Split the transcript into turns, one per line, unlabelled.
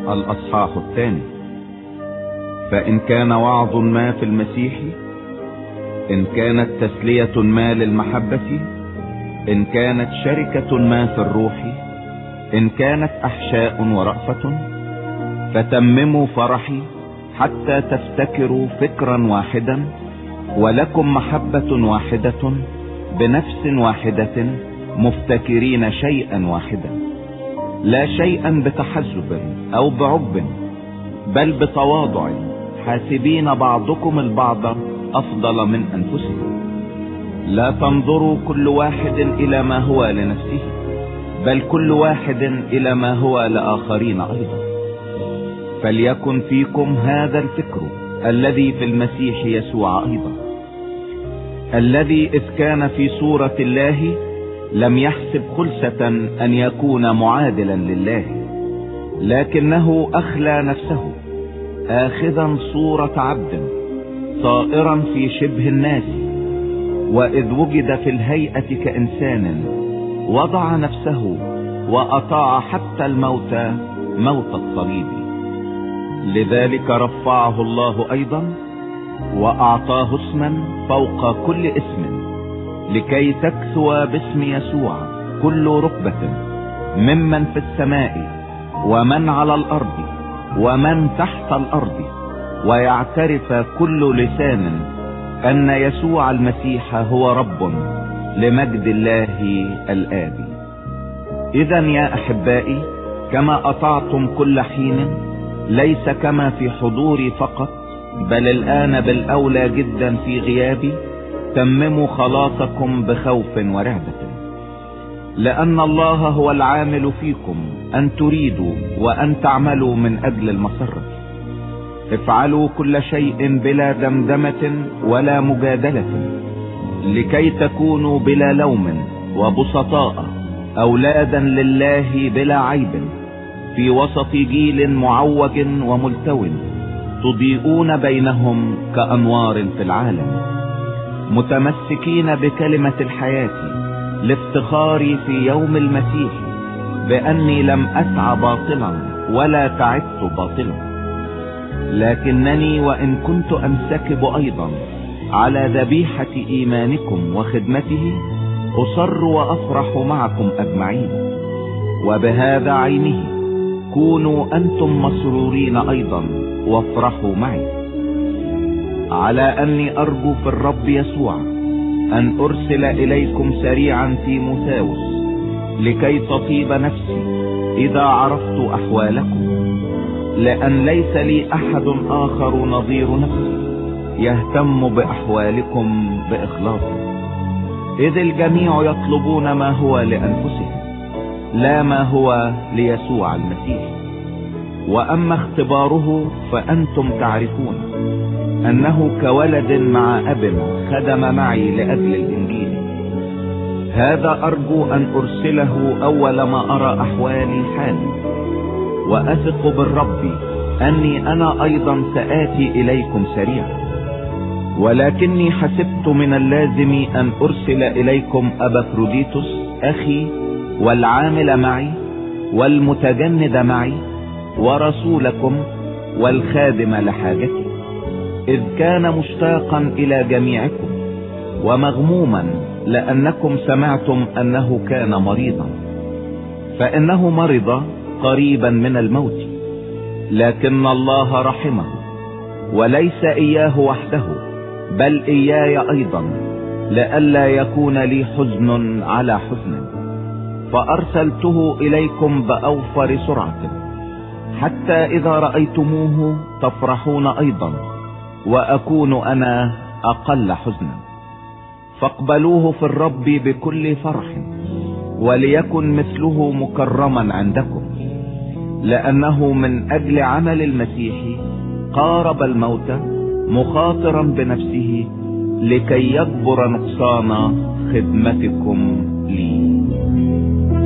الأصحاح 2. فإن كان وعظ ما في المسيح، إن كانت تسلية ما للمحبة، إن كانت شركة ما في الروح، إن كانت أحشاء ورأفة، فتمموا فرحي حتى تفتكروا فكرا واحدا، ولكم محبة واحدة بنفس واحدة، مفتكرين شيئا واحدا، لا شيئا بتحزب أو بعجب، بل بتواضع، حاسبين بعضكم البعض أفضل من أنفسكم. لا تنظروا كل واحد إلى ما هو لنفسه، بل كل واحد إلى ما هو لآخرين أيضا. فليكن فيكم هذا الفكر الذي في المسيح يسوع أيضا، الذي إذ كان في صورة الله لم يحسب خلسة أن يكون معادلا لله، لكنه أخلى نفسه، آخذا صورة عبد، صائرا في شبه الناس، وإذ وجد في الهيئة كإنسان وضع نفسه وأطاع حتى الموت، موت الصليب. لذلك رفعه الله أيضا وأعطاه اسما فوق كل اسم، لكي تكثو باسم يسوع كل ركبة، ممن في السماء ومن على الأرض ومن تحت الأرض، ويعترف كل لسان أن يسوع المسيح هو رب، لمجد الله الآب. إذا يا أحبائي، كما أطعتم كل حين، ليس كما في حضوري فقط، بل الآن بالأولى جدا في غيابي، تمموا خلاصكم بخوف ورهبة، لأن الله هو العامل فيكم أن تريدوا وأن تعملوا من أجل المسرة. افعلوا كل شيء بلا دمدمة ولا مجادلة، لكي تكونوا بلا لوم وبسطاء، أولادا لله بلا عيب، في وسط جيل معوج وملتو، تضيئون بينهم كأنوار في العالم، متمسكين بكلمة الحياة، لافتخاري في يوم المسيح بأني لم أسعى باطلا ولا تعبت باطلا، لكنني وإن كنت أنسكب أيضا على ذبيحة إيمانكم وخدمته، أصر وأفرح معكم أجمعين. وبهذا عينه كونوا أنتم مسرورين أيضا وافرحوا معي، على أني أرجو في الرب يسوع أن أرسل إليكم سريعا تيموثاوس، لكي تطيب نفسي إذا عرفت أحوالكم، لأن ليس لي أحد آخر نظير نفسي يهتم بأحوالكم بإخلاص، إذ الجميع يطلبون ما هو لأنفسهم، لا ما هو ليسوع المسيح. وأما اختباره فأنتم تعرفون أنه كولد مع أب خدم معي لأجل الإنجيل. هذا أرجو أن أرسله أول ما أرى أحوالي حالي، وأثق بالرب أني أنا أيضا سآتي إليكم سريعا. ولكني حسبت من اللازم أن أرسل إليكم أبافروديتوس أخي، والعامل معي والمتجند معي، ورسولكم والخادم لحاجتي، إذ كان مشتاقا إلى جميعكم ومغموما، لأنكم سمعتم أنه كان مريضا، فإنه مرض قريبا من الموت، لكن الله رحمه، وليس إياه وحده بل إياي أيضا، لئلا يكون لي حزن على حزن. فأرسلته إليكم بأوفر سرعة، حتى إذا رأيتموه تفرحون أيضا، وأكون أنا أقل حزنا. فاقبلوه في الرب بكل فرح، وليكن مثله مكرما عندكم، لأنه من أجل عمل المسيح قارب الموت، مخاطرا بنفسه لكي يجبر نقصان خدمتكم لي.